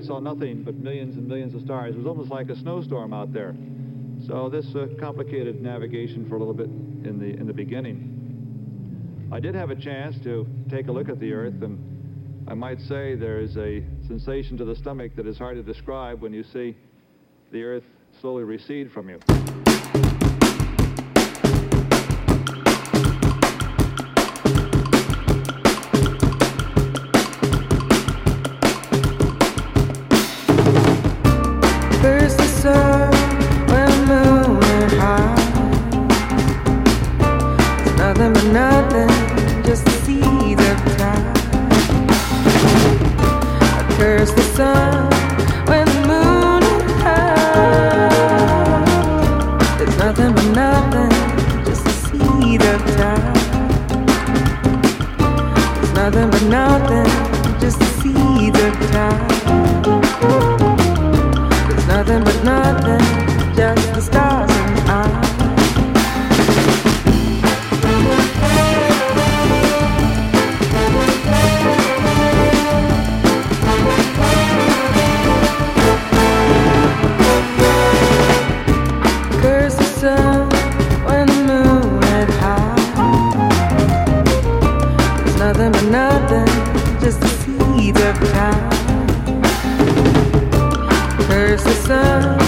I saw nothing but millions and millions of stars. It was almost like a snowstorm out there. So this complicated navigation for a little bit in the beginning. I did have a chance to take a look at the Earth, and I might say there is a sensation to the stomach that is hard to describe when you see the Earth slowly recede from you. First the sun, when the moon went high. It's nothing but nothing, just the seeds of time. I curse the sun when the moon is high. It's nothing but nothing, just the seed of time. It's nothing but nothing, just the seeds of time. Nothing but nothing, just the stars and I. Curse the sun when the moon went high. There's nothing but nothing, just the seeds of time. Curse the sun